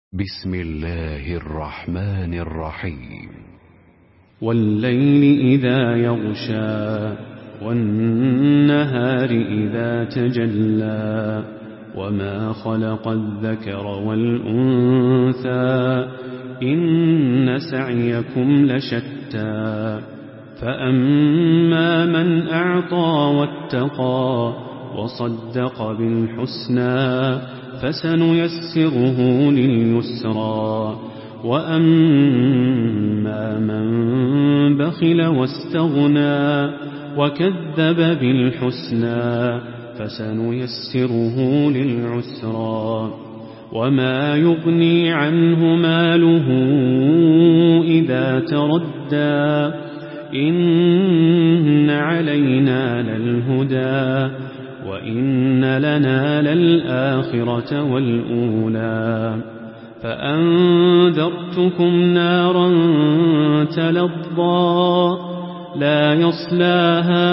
بسم الله الرحمن الرحيم. والليل إذا يغشى والنهار إذا تجلى وما خلق الذكر والأنثى إن سعيكم لشتى فأما من أعطى واتقى وصدق بالحسنى فسنيسره لليسرى وأما من بخل واستغنى وكذب بالحسنى فسنيسره للعسرى وما يغني عنه ماله إذا تردى إن علينا للهدى وإن لنا للآخرة والأولى فأنذرتكم نارا تلظى لا يصلاها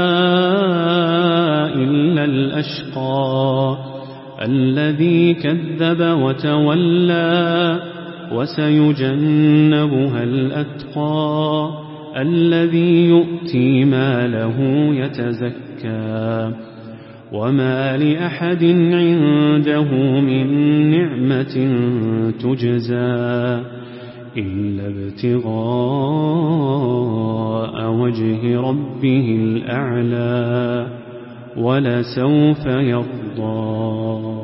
إلا الأشقى الذي كذب وتولى وسيجنبها الأتقى الذي يؤتي ماله يتزكى وما لأحد عنده من نعمة تجزى إلا ابتغاء وجه ربه الأعلى ولسوف يرضى.